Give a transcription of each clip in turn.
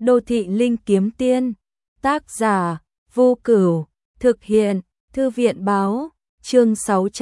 Đô thị linh kiếm tiên, tác giả Vô Cửu, thực hiện Thư viện báo, chương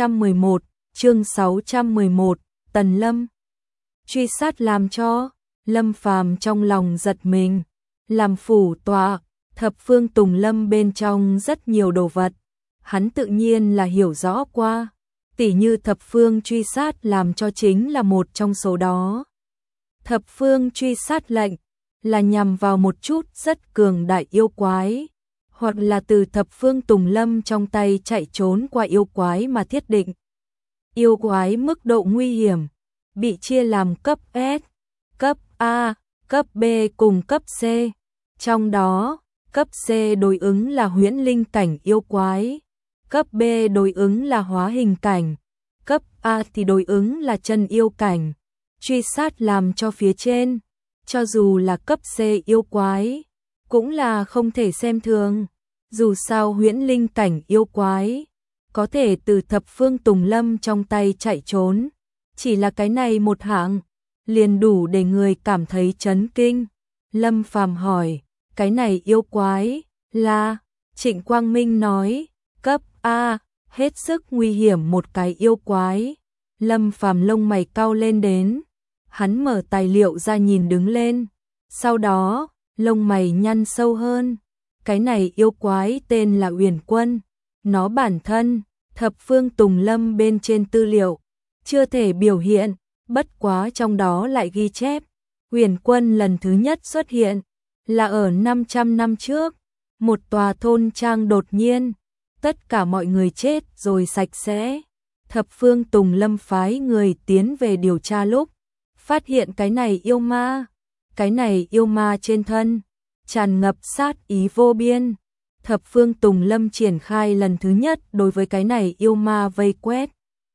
611, Tần Lâm. Truy sát làm cho Lâm Phàm trong lòng giật mình, làm phủ tọa, thập phương Tùng Lâm bên trong rất nhiều đồ vật, hắn tự nhiên là hiểu rõ qua, tỉ như thập phương truy sát làm cho chính là một trong số đó. Thập phương truy sát lệnh là nhằm vào một chút rất cường đại yêu quái, hoặc là từ thập phương Tùng Lâm trong tay chạy trốn qua yêu quái mà thiết định. Yêu quái mức độ nguy hiểm bị chia làm cấp S, cấp A, cấp B cùng cấp C. Trong đó, cấp C đối ứng là huyễn linh cảnh yêu quái, cấp B đối ứng là hóa hình cảnh, cấp A thì đối ứng là chân yêu cảnh. Truy sát làm cho phía trên, cho dù là cấp C yêu quái, cũng là không thể xem thường. Dù sao huyễn linh cảnh yêu quái có thể từ thập phương Tùng Lâm trong tay chạy trốn, chỉ là cái này một hạng liền đủ để người cảm thấy chấn kinh. Lâm Phàm hỏi, cái này yêu quái là? Trịnh Quang Minh nói, cấp A, hết sức nguy hiểm một cái yêu quái. Lâm Phàm lông mày cau lên đến, hắn mở tài liệu ra nhìn đứng lên, sau đó lông mày nhăn sâu hơn. Cái này yêu quái tên là Uyển Quân, nó bản thân thập phương Tùng Lâm bên trên tư liệu chưa thể biểu hiện, bất quá trong đó lại ghi chép Uyển Quân lần thứ nhất xuất hiện là ở 500 năm trước, một tòa thôn trang đột nhiên tất cả mọi người chết rồi sạch sẽ. Thập phương Tùng Lâm phái người tiến về điều tra lúc phát hiện cái này yêu ma, cái này yêu ma trên thân tràn ngập sát ý vô biên. Thập phương Tùng Lâm triển khai lần thứ nhất đối với cái này yêu ma vây quét.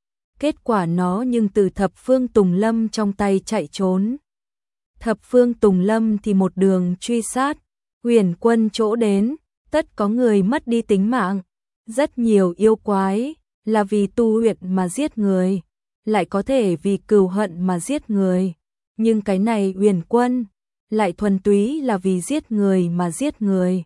Kết quả nó nhưng từ thập phương Tùng Lâm trong tay chạy trốn. Thập phương Tùng Lâm thì một đường truy sát, Uyển Quân chỗ đến, tất có người mất đi tính mạng. Rất nhiều yêu quái là vì tu luyện mà giết người, lại có thể vì cừu hận mà giết người. Nhưng cái này Uyển Quân lại thuần túy là vì giết người mà giết người.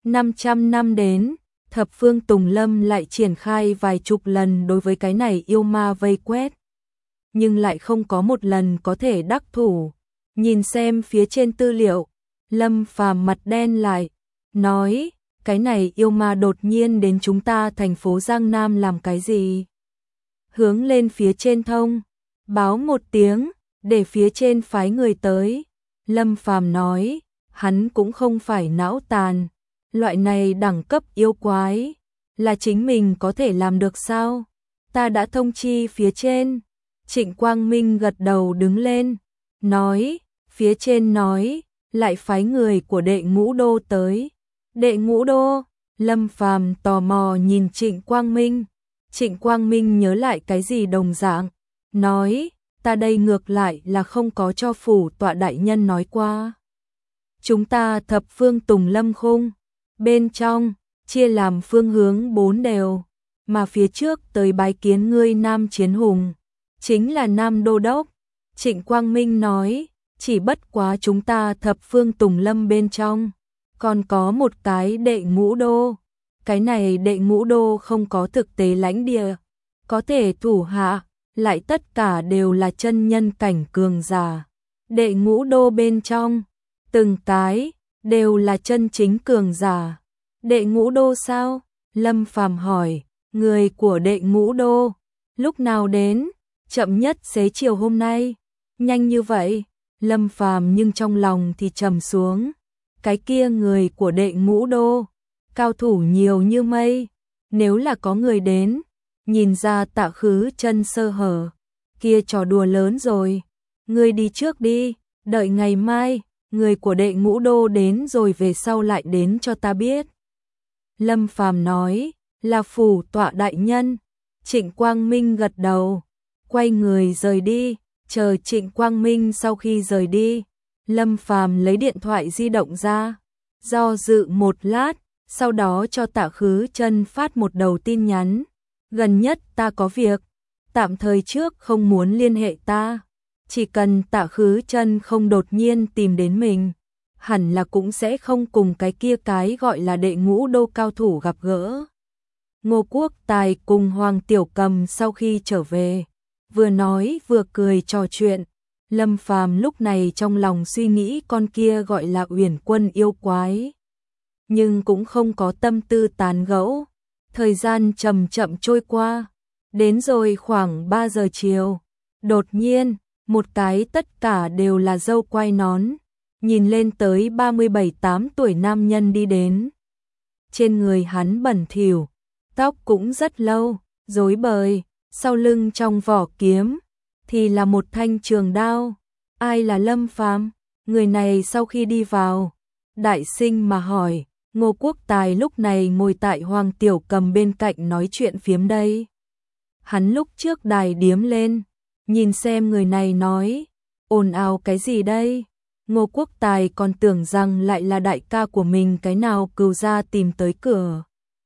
500 năm đến, thập phương Tùng Lâm lại triển khai vài chục lần đối với cái này yêu ma vây quét, nhưng lại không có một lần có thể đắc thủ. Nhìn xem phía trên tư liệu, Lâm Phàm mặt đen lại, nói, cái này yêu ma đột nhiên đến chúng ta thành phố Giang Nam làm cái gì? Hướng lên phía trên thông báo một tiếng, để phía trên phái người tới. Lâm Phàm nói, hắn cũng không phải não tàn, loại này đẳng cấp yêu quái là chính mình có thể làm được sao? Ta đã thông chi phía trên. Trịnh Quang Minh gật đầu đứng lên, nói, phía trên nói, lại phái người của đệ ngũ đô tới. Đệ ngũ đô? Lâm Phàm tò mò nhìn Trịnh Quang Minh. Trịnh Quang Minh nhớ lại cái gì đồng dạng, nói, ta đây ngược lại là không có cho phủ tọa đại nhân nói qua. Chúng ta thập phương Tùng Lâm khung bên trong chia làm phương hướng 4 đều, mà phía trước tới bái kiến ngươi Nam Chiến Hùng chính là Nam Đô Đốc. Trịnh Quang Minh nói, chỉ bất quá chúng ta thập phương Tùng Lâm bên trong còn có một cái đệ ngũ đô. Cái này đệ ngũ đô không có thực tế lãnh địa, có thể thủ hạ, lại tất cả đều là chân nhân cảnh cường giả. Đệ ngũ đô bên trong, từng cái đều là chân chính cường giả. Đệ ngũ đô sao? Lâm Phàm hỏi, người của đệ ngũ đô lúc nào đến? Chậm nhất xế chiều hôm nay. Nhanh như vậy? Lâm Phàm nhưng trong lòng thì trầm xuống. Cái kia người của đệ ngũ đô, cao thủ nhiều như mây, nếu là có người đến, nhìn ra Tạ Khứ Chân sơ hở, kia trò đùa lớn rồi. Ngươi đi trước đi, đợi ngày mai, người của đệ ngũ đô đến rồi về sau lại đến cho ta biết. Lâm Phàm nói, là phủ tọa đại nhân. Trịnh Quang Minh gật đầu, quay người rời đi. Chờ Trịnh Quang Minh sau khi rời đi, Lâm Phàm lấy điện thoại di động ra, do dự một lát, sau đó cho Tạ Khứ Chân phát một đầu tin nhắn. Gần nhất ta có việc, tạm thời trước không muốn liên hệ ta. Chỉ cần Tạ Khứ Chân không đột nhiên tìm đến mình, hẳn là cũng sẽ không cùng cái kia cái gọi là đệ ngũ đô cao thủ gặp gỡ. Ngô Quốc Tài cùng Hoàng Tiểu Cầm sau khi trở về, vừa nói vừa cười trò chuyện. Lâm Phàm lúc này trong lòng suy nghĩ con kia gọi là Uyển Quân yêu quái, nhưng cũng không có tâm tư tán gẫu. Thời gian chậm chậm trôi qua, đến rồi khoảng 3 giờ chiều, đột nhiên, một cái tất cả đều là râu quai nón, nhìn lên tới 37-8 tuổi nam nhân đi đến. Trên người hắn bẩn thỉu, tóc cũng rất lâu, rối bời, sau lưng trong vỏ kiếm thì là một thanh trường đao. Ai là Lâm Phàm? Người này sau khi đi vào, đại sinh mà hỏi. Ngô Quốc Tài lúc này ngồi tại Hoàng Tiểu Cầm bên cạnh nói chuyện phiếm đây. Hắn lúc trước đài điếm lên, nhìn xem người này nói, ồn ào cái gì đây? Ngô Quốc Tài còn tưởng rằng lại là đại ca của mình cái nào Cừu gia tìm tới cửa.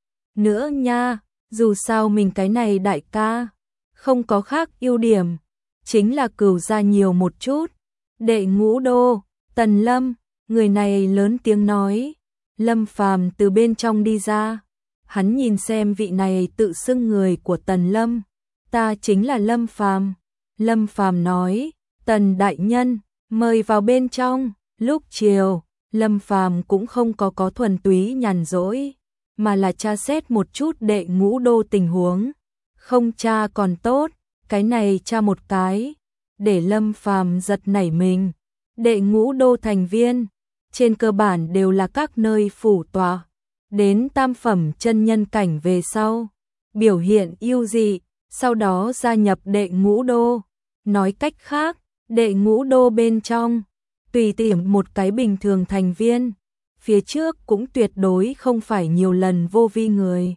Nữa nha, dù sao mình cái này đại ca, không có khác ưu điểm, chính là Cừu gia nhiều một chút. Đệ ngũ đô, Tần Lâm, người này lớn tiếng nói. Lâm Phàm từ bên trong đi ra, hắn nhìn xem vị này tự xưng người của Tần Lâm, ta chính là Lâm Phàm. Lâm Phàm nói, Tần đại nhân, mời vào bên trong. Lúc chiều, Lâm Phàm cũng không có thuần túy nhàn rỗi, mà là tra xét một chút đệ ngũ đô tình huống. Không tra còn tốt, cái này tra một cái, để Lâm Phàm giật nảy mình. Đệ ngũ đô thành viên trên cơ bản đều là các nơi phủ tọa, đến tam phẩm chân nhân cảnh về sau, biểu hiện ưu dị, sau đó gia nhập đệ ngũ đô. Nói cách khác, đệ ngũ đô bên trong, tùy tiện một cái bình thường thành viên, phía trước cũng tuyệt đối không phải nhiều lần vô vi người.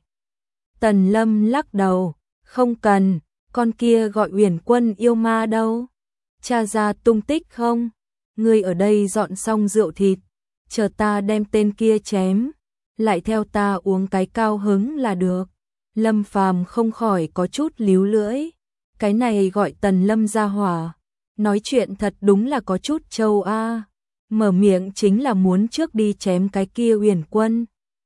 Tần Lâm lắc đầu, không cần, con kia gọi Uyển Quân yêu ma đâu? Tra ra tung tích không? Ngươi ở đây dọn xong rượu thịt, chờ ta đem tên kia chém, lại theo ta uống cái cao hứng là được. Lâm Phàm không khỏi có chút líu lưỡi, cái này gọi Tần Lâm ra hỏa, nói chuyện thật đúng là có chút trâu a. Mở miệng chính là muốn trước đi chém cái kia Uyển Quân.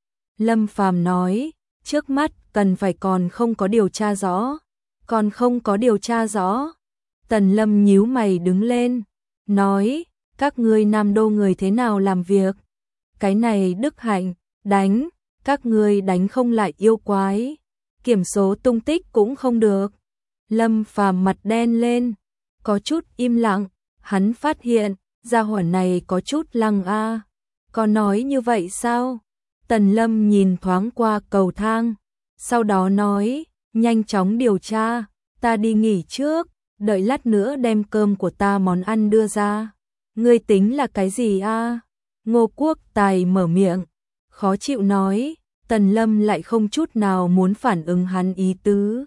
Lâm Phàm nói, trước mắt cần phải còn không có điều tra rõ, còn không có điều tra rõ. Tần Lâm nhíu mày đứng lên, nói, các ngươi Nam Đô người thế nào làm việc? Cái này đức hạnh, đánh, các ngươi đánh không lại yêu quái, kiểm số tung tích cũng không được. Lâm Phàm mặt đen lên, có chút im lặng, hắn phát hiện, gia hỏa này có chút lăng a. Có nói như vậy sao? Tần Lâm nhìn thoáng qua cầu thang, sau đó nói, nhanh chóng điều tra, ta đi nghỉ trước, đợi lát nữa đem cơm của ta món ăn đưa ra. Ngươi tính là cái gì a? Ngô Quốc Tài mở miệng, khó chịu nói. Tần Lâm lại không chút nào muốn phản ứng hắn ý tứ.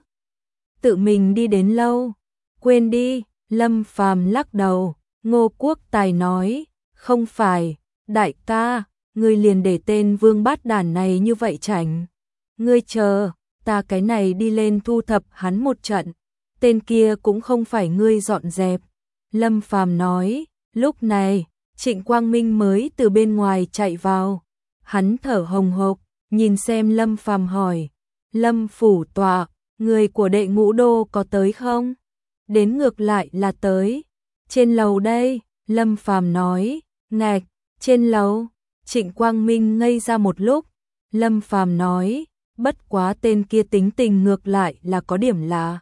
Tự mình đi đến lâu, quên đi. Lâm Phàm lắc đầu. Ngô Quốc Tài nói, không phải, đại ca, ngươi liền để tên vương bát đản này như vậy chảnh. Ngươi chờ, ta cái này đi lên thu thập hắn một trận, tên kia cũng không phải ngươi dọn dẹp. Lâm Phàm nói. Lúc này, Trịnh Quang Minh mới từ bên ngoài chạy vào, hắn thở hồng hộc, nhìn xem Lâm Phàm hỏi, Lâm phủ tọa, người của đệ ngũ đô có tới không? Đến ngược lại là tới, trên lầu đây. Lâm Phàm nói, ngạch, trên lầu. Trịnh Quang Minh ngây ra một lúc, Lâm Phàm nói, bất quá tên kia tính tình ngược lại là có điểm lạ.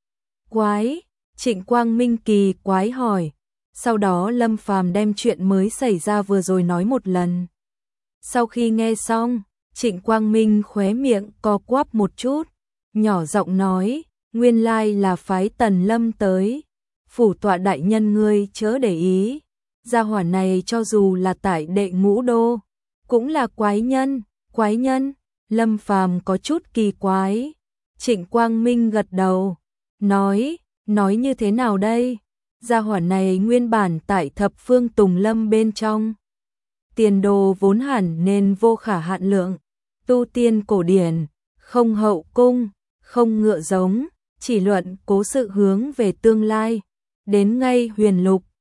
Quái, Trịnh Quang Minh kỳ quái hỏi. Sau đó Lâm Phàm đem chuyện mới xảy ra vừa rồi nói một lần. Sau khi nghe xong, Trịnh Quang Minh khóe miệng co quắp một chút, nhỏ giọng nói, nguyên lai là phái Tần Lâm tới. Phủ tọa đại nhân ngươi chớ để ý, gia hỏa này cho dù là tại đệ ngũ đô, cũng là quái nhân. Quái nhân? Lâm Phàm có chút kỳ quái. Trịnh Quang Minh gật đầu, nói như thế nào đây? Gia hỏa này nguyên bản tại thập phương Tùng Lâm bên trong, tiền đồ vốn hẳn nên vô khả hạn lượng, tu tiên cổ điển, không hậu cung, không ngựa giống, chỉ luận cố sự hướng về tương lai, đến ngay huyền lục,